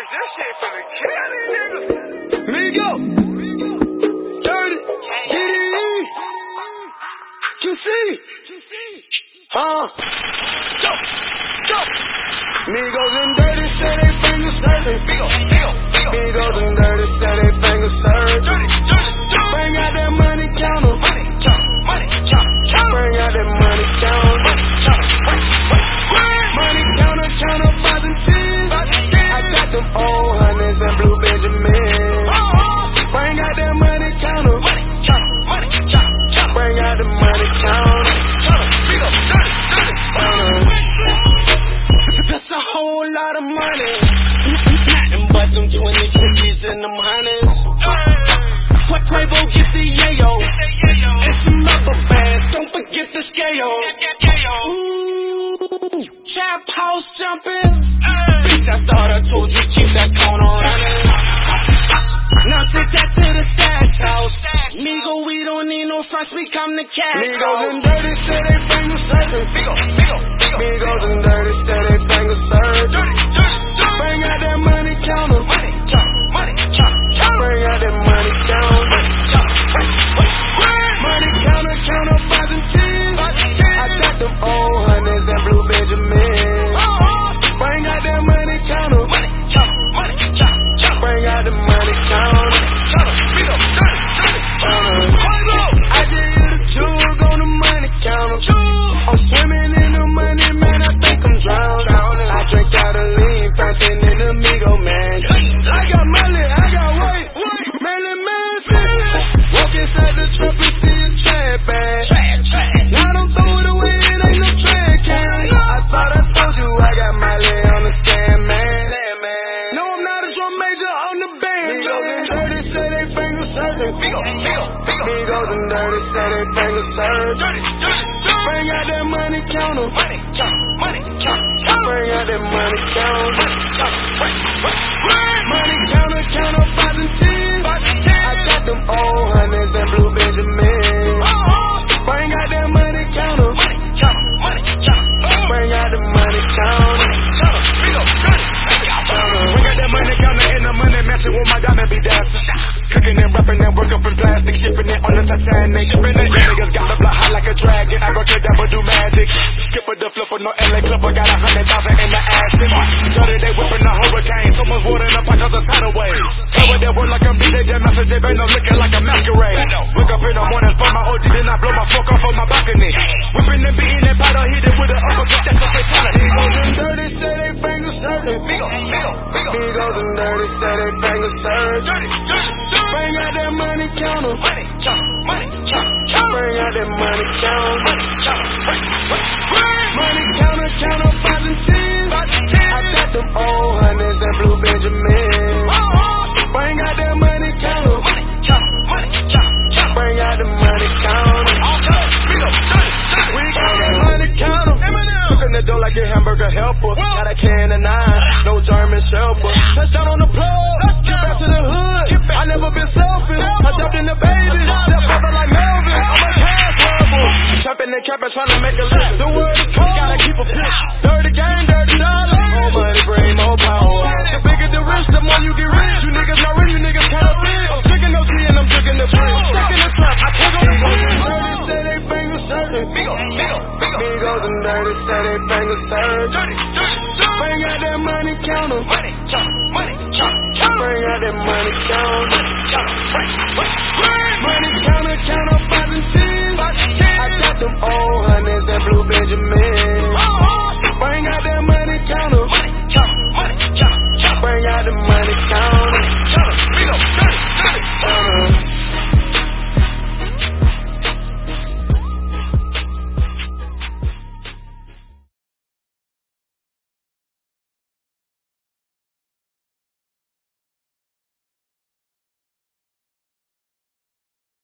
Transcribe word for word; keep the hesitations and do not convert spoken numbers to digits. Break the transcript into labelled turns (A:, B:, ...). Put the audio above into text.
A: This shit finna kill these niggas.
B: Migo, dirty, D D E, Q C, huh? Go, go. Migos and dirty say they fingers serving. Migos, Migos, Migos. Migos and dirty say they fingers serving. Dirty, dirty, dirty. Bring out that money counter. Money counter, money counter, counter. Bring out that money counter. Money counter, wait, wait, wait. Money counter, counter, fives and tens. I got them old hundreds and blue Benjamins. Bring out that money counter. Money counter, money counter, counter. Bring out the money counter. Counter, Migos, dirty, dirty. That's a whole lot of money. Nothing but them twenty, fifties and them hundreds. What Quavo get the yayo. And some rubber bands, don't forget the scale. Ooh, trap house jumping. Bitch, I thought I told you keep that corner running. Now take that to the stash house. Migo, we don't need no fronts, we come to cash out. Migos and dirty say they fingers serving. Migos, Migos, Migos. Migos and dirty say they fingers serving. Dirty, dirty, dirty. Bring out that money counter. Money counter, money counter, counter. Bring out that money counter. Money counter, wait, wait, wait. Money counter, counter, fives and tens. I got them old hundreds and blue Benjamins. Bring out that money counter. Money counter, money counter, counter. Bring out the money counter. Counter, Migos, dirty, dirty. I just hit a jug on the money counter. I'm swimming in the money, man, I think I'm drowning. I drink out of lean, fountain in the Migo, man. I got money, I got weight, Melly Manson. Walk inside the trap and see a trash bag. Now don't throw it away, it ain't no trash can. I thought I told you I got Miley on the stand, man. No, I'm not a drum major on the band. Migos and dirty say they fingers serving. Migos and dirty say they fingers serving. Bring out that money counter. Money counter, money counter, counter. Bring out that money counter. Money counter, wait, wait, wait. Money counter, counter, fives and tens. I got them old hundreds and blue Benjamins. Bring out that money counter. Money counter, money counter. Bring out the money counter. Counter, Migos, dirty, dirty.
A: Bring out that money counter and the money matching with my diamond be dancing. Cooking and rapping and work up in plastic, shipping it on the Titanic. Shipping it, yeah, niggas got the block hot like a dragon. I go to double do magic. Skipper the flipper, no L A clipper, got a hundred thousand in the action. Dirty, they whipping the hurricane. So much water in the pot cause the tidal wave. Tell with that word like I'm B J J, Master J, ain't no looking like a masquerade. Wake up in the morning, for my O G, then I blow my fork off on my balcony. Whipping and beating and powder, hit it with an uppercut, that's a fatality.
B: Migos and dirty say they fingers serving. Migos, Migos, Migos. Migos and dirty say they fingers serving.
A: Dirty, dirty, dirty.
B: Bring out that money counter.